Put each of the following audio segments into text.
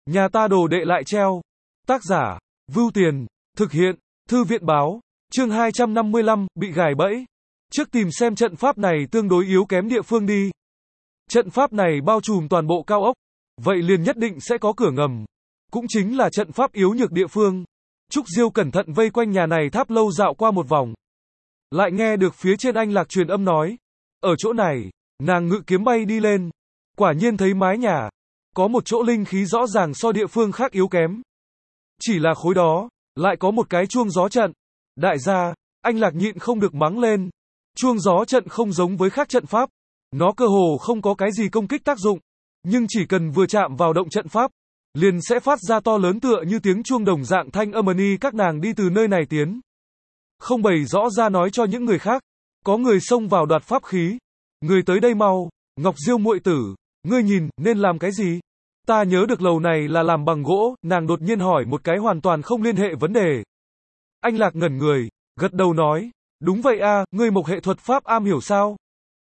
Nhà ta đồ đệ lại treo. Tác giả, Vưu Tiền, thực hiện, Thư viện báo, chương 255, bị gài bẫy. Trước tìm xem trận pháp này tương đối yếu kém địa phương đi. Trận pháp này bao trùm toàn bộ cao ốc, vậy liền nhất định sẽ có cửa ngầm. Cũng chính là trận pháp yếu nhược địa phương. Trúc Diêu cẩn thận vây quanh nhà này tháp lâu dạo qua một vòng. Lại nghe được phía trên anh Lạc truyền âm nói. Ở chỗ này, nàng ngự kiếm bay đi lên. Quả nhiên thấy mái nhà. Có một chỗ linh khí rõ ràng so địa phương khác yếu kém. Chỉ là khối đó, lại có một cái chuông gió trận. Đại gia, anh Lạc nhịn không được mắng lên. Chuông gió trận không giống với khác trận pháp. Nó cơ hồ không có cái gì công kích tác dụng. Nhưng chỉ cần vừa chạm vào động trận pháp, liền sẽ phát ra to lớn tựa như tiếng chuông đồng dạng thanh âm ni các nàng đi từ nơi này tiến. Không bày rõ ra nói cho những người khác. Có người xông vào đoạt pháp khí. Người tới đây mau, Ngọc Diêu muội tử, ngươi nhìn, nên làm cái gì? Ta nhớ được lầu này là làm bằng gỗ, nàng đột nhiên hỏi một cái hoàn toàn không liên hệ vấn đề. Anh Lạc ngẩn người, gật đầu nói, đúng vậy a, ngươi mộc hệ thuật pháp am hiểu sao?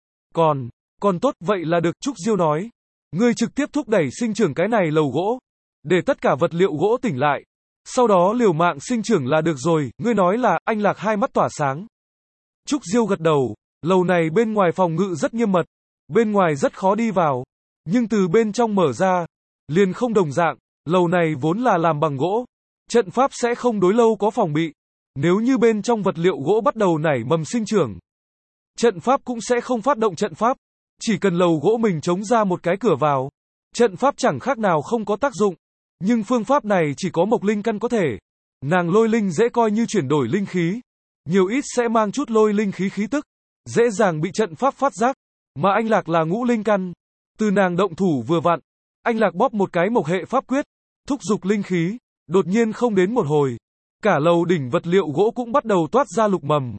Còn tốt, vậy là được, Trúc Diêu nói. Ngươi trực tiếp thúc đẩy sinh trưởng cái này lầu gỗ, để tất cả vật liệu gỗ tỉnh lại. Sau đó liều mạng sinh trưởng là được rồi, ngươi nói là, anh Lạc hai mắt tỏa sáng. Trúc Diêu gật đầu, lầu này bên ngoài phòng ngự rất nghiêm mật, bên ngoài rất khó đi vào, nhưng từ bên trong mở ra, liền không đồng dạng, lầu này vốn là làm bằng gỗ, trận pháp sẽ không đối lâu có phòng bị, nếu như bên trong vật liệu gỗ bắt đầu nảy mầm sinh trưởng, trận pháp cũng sẽ không phát động trận pháp, chỉ cần lầu gỗ mình chống ra một cái cửa vào, trận pháp chẳng khác nào không có tác dụng, nhưng phương pháp này chỉ có mộc linh căn có thể, nàng lôi linh dễ coi như chuyển đổi linh khí, nhiều ít sẽ mang chút lôi linh khí khí tức, dễ dàng bị trận pháp phát giác, mà anh Lạc là ngũ linh căn, từ nàng động thủ vừa vặn, anh Lạc bóp một cái mộc hệ pháp quyết, thúc giục linh khí, đột nhiên không đến một hồi, cả lầu đỉnh vật liệu gỗ cũng bắt đầu toát ra lục mầm,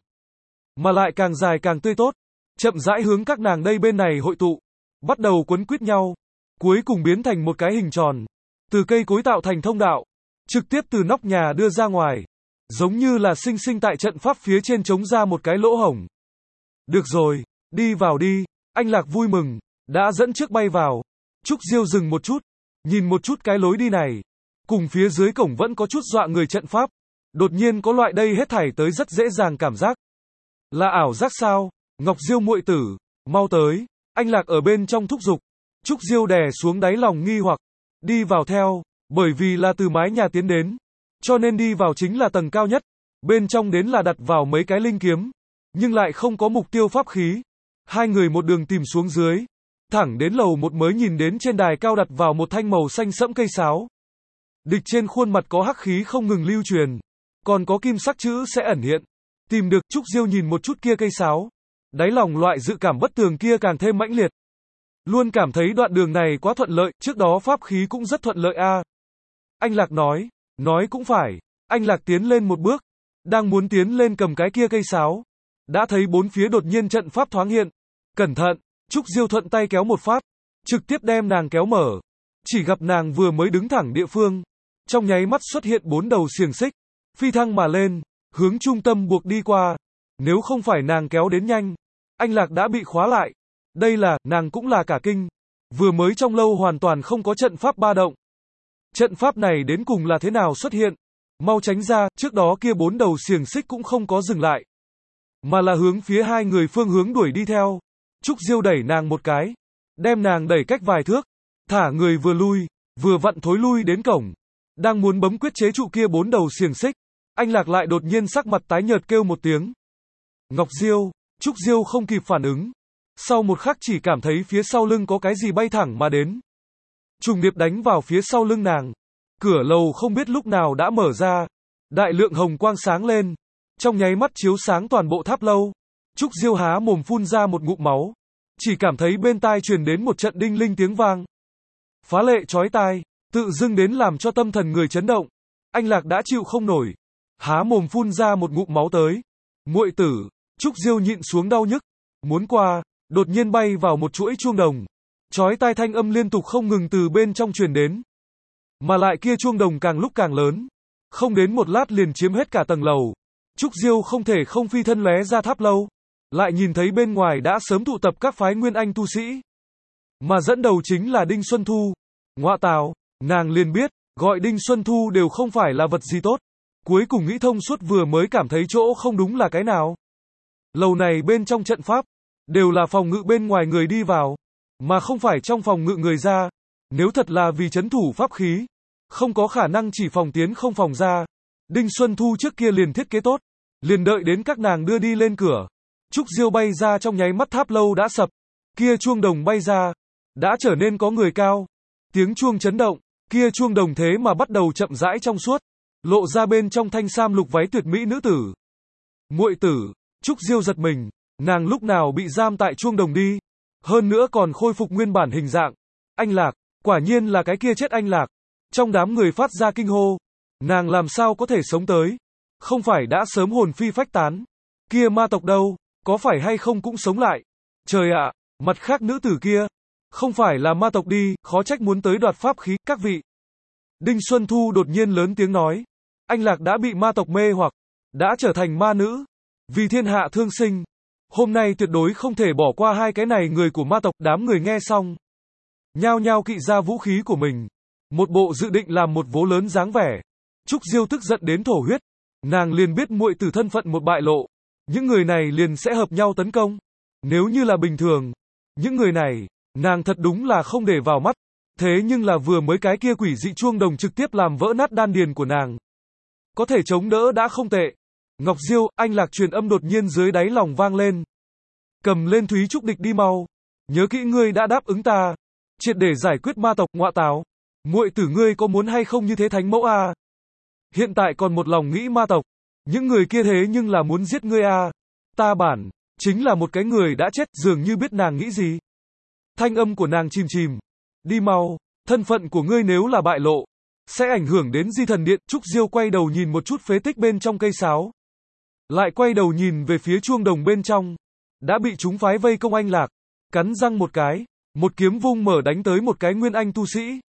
mà lại càng dài càng tươi tốt, chậm rãi hướng các nàng đây bên này hội tụ, bắt đầu quấn quýt nhau, cuối cùng biến thành một cái hình tròn, từ cây cối tạo thành thông đạo, trực tiếp từ nóc nhà đưa ra ngoài, giống như là sinh sinh tại trận pháp phía trên chống ra một cái lỗ hổng. Được rồi, đi vào đi, anh Lạc vui mừng, đã dẫn trước bay vào. Trúc Diêu dừng một chút, nhìn một chút cái lối đi này, cùng phía dưới cổng vẫn có chút dọa người trận pháp, đột nhiên có loại đây hết thảy tới rất dễ dàng cảm giác. Là ảo giác sao? Ngọc Diêu muội tử, mau tới, anh Lạc ở bên trong thúc giục. Trúc Diêu đè xuống đáy lòng nghi hoặc, đi vào theo, bởi vì là từ mái nhà tiến đến, cho nên đi vào chính là tầng cao nhất, bên trong đến là đặt vào mấy cái linh kiếm, nhưng lại không có mục tiêu pháp khí. Hai người một đường tìm xuống dưới, thẳng đến lầu một mới nhìn đến trên đài cao đặt vào một thanh màu xanh sẫm cây sáo. Địch trên khuôn mặt có hắc khí không ngừng lưu truyền, còn có kim sắc chữ sẽ ẩn hiện. Tìm được, Trúc Diêu nhìn một chút kia cây sáo, đáy lòng loại dự cảm bất tường kia càng thêm mãnh liệt. Luôn cảm thấy đoạn đường này quá thuận lợi, trước đó pháp khí cũng rất thuận lợi a. Anh Lạc nói cũng phải, anh Lạc tiến lên một bước, đang muốn tiến lên cầm cái kia cây sáo, đã thấy bốn phía đột nhiên trận pháp thoáng hiện. Cẩn thận, Trúc Diêu thuận tay kéo một phát, trực tiếp đem nàng kéo mở. Chỉ gặp nàng vừa mới đứng thẳng địa phương, trong nháy mắt xuất hiện bốn đầu xiềng xích, phi thăng mà lên, hướng trung tâm buộc đi qua. Nếu không phải nàng kéo đến nhanh, anh Lạc đã bị khóa lại. Đây là, nàng cũng là cả kinh. Vừa mới trong lâu hoàn toàn không có trận pháp ba động. Trận pháp này đến cùng là thế nào xuất hiện? Mau tránh ra, trước đó kia bốn đầu xiềng xích cũng không có dừng lại, mà là hướng phía hai người phương hướng đuổi đi theo. Trúc Diêu đẩy nàng một cái, đem nàng đẩy cách vài thước, thả người vừa lui, vừa vặn thối lui đến cổng, đang muốn bấm quyết chế trụ kia bốn đầu xiềng xích, anh Lạc lại đột nhiên sắc mặt tái nhợt kêu một tiếng. Ngọc Diêu, Trúc Diêu không kịp phản ứng, sau một khắc chỉ cảm thấy phía sau lưng có cái gì bay thẳng mà đến, trùng điệp đánh vào phía sau lưng nàng. Cửa lầu không biết lúc nào đã mở ra, đại lượng hồng quang sáng lên, trong nháy mắt chiếu sáng toàn bộ tháp lâu. Trúc Diêu há mồm phun ra một ngụm máu, chỉ cảm thấy bên tai truyền đến một trận đinh linh tiếng vang, phá lệ chói tai, tự dưng đến làm cho tâm thần người chấn động. Anh Lạc đã chịu không nổi, há mồm phun ra một ngụm máu tới. Muội tử, Trúc Diêu nhịn xuống đau nhức, muốn qua, đột nhiên bay vào một chuỗi chuông đồng, chói tai thanh âm liên tục không ngừng từ bên trong truyền đến, mà lại kia chuông đồng càng lúc càng lớn, không đến một lát liền chiếm hết cả tầng lầu. Trúc Diêu không thể không phi thân lóe ra tháp lâu, lại nhìn thấy bên ngoài đã sớm tụ tập các phái nguyên anh tu sĩ, mà dẫn đầu chính là Đinh Xuân Thu. Ngoạ tào, Nàng liền biết, gọi Đinh Xuân Thu đều không phải là vật gì tốt. Cuối cùng nghĩ thông suốt vừa mới cảm thấy chỗ không đúng là cái nào. Lầu này bên trong trận pháp, đều là phòng ngự bên ngoài người đi vào, mà không phải trong phòng ngự người ra. Nếu thật là vì trấn thủ pháp khí, không có khả năng chỉ phòng tiến không phòng ra. Đinh Xuân Thu trước kia liền thiết kế tốt, liền đợi đến các nàng đưa đi lên cửa. Trúc Diêu bay ra trong nháy mắt tháp lâu đã sập, kia chuông đồng bay ra, đã trở nên có người cao. Tiếng chuông chấn động, kia chuông đồng thế mà bắt đầu chậm rãi trong suốt, lộ ra bên trong thanh sam lục váy tuyệt mỹ nữ tử. Muội tử, Trúc Diêu giật mình, nàng lúc nào bị giam tại chuông đồng đi, hơn nữa còn khôi phục nguyên bản hình dạng. Anh Lạc, quả nhiên là cái kia chết anh Lạc. Trong đám người phát ra kinh hô, nàng làm sao có thể sống tới, không phải đã sớm hồn phi phách tán. Kia ma tộc đâu, có phải hay không cũng sống lại. Trời ạ, mặt khác nữ tử kia, không phải là ma tộc đi, khó trách muốn tới đoạt pháp khí, các vị. Đinh Xuân Thu đột nhiên lớn tiếng nói, anh Lạc đã bị ma tộc mê hoặc, đã trở thành ma nữ, vì thiên hạ thương sinh. Hôm nay tuyệt đối không thể bỏ qua hai cái này người của ma tộc. Đám người nghe xong, nhao nhao kỵ ra vũ khí của mình, một bộ dự định làm một vố lớn dáng vẻ. Trúc Diêu tức giận đến thổ huyết, nàng liền biết muội tử thân phận một bại lộ, những người này liền sẽ hợp nhau tấn công. Nếu như là bình thường, những người này, nàng thật đúng là không để vào mắt. Thế nhưng là vừa mới cái kia quỷ dị chuông đồng trực tiếp làm vỡ nát đan điền của nàng. Có thể chống đỡ đã không tệ. Ngọc Diêu, anh Lạc truyền âm đột nhiên dưới đáy lòng vang lên. Cầm lên Thúy Trúc Địch đi mau. Nhớ kỹ ngươi đã đáp ứng ta, triệt để giải quyết ma tộc. Ngọa táo, muội tử ngươi có muốn hay không như thế thánh mẫu a? Hiện tại còn một lòng nghĩ ma tộc, những người kia thế nhưng là muốn giết ngươi a. Ta bản chính là một cái người đã chết, dường như biết nàng nghĩ gì. Thanh âm của nàng chìm chìm. Đi mau, thân phận của ngươi nếu là bại lộ, sẽ ảnh hưởng đến Di Thần Điện. Trúc Diêu quay đầu nhìn một chút phế tích bên trong cây sáo, lại quay đầu nhìn về phía chuông đồng bên trong, đã bị chúng phái vây công anh Lạc, cắn răng một cái, một kiếm vung mở đánh tới một cái nguyên anh tu sĩ.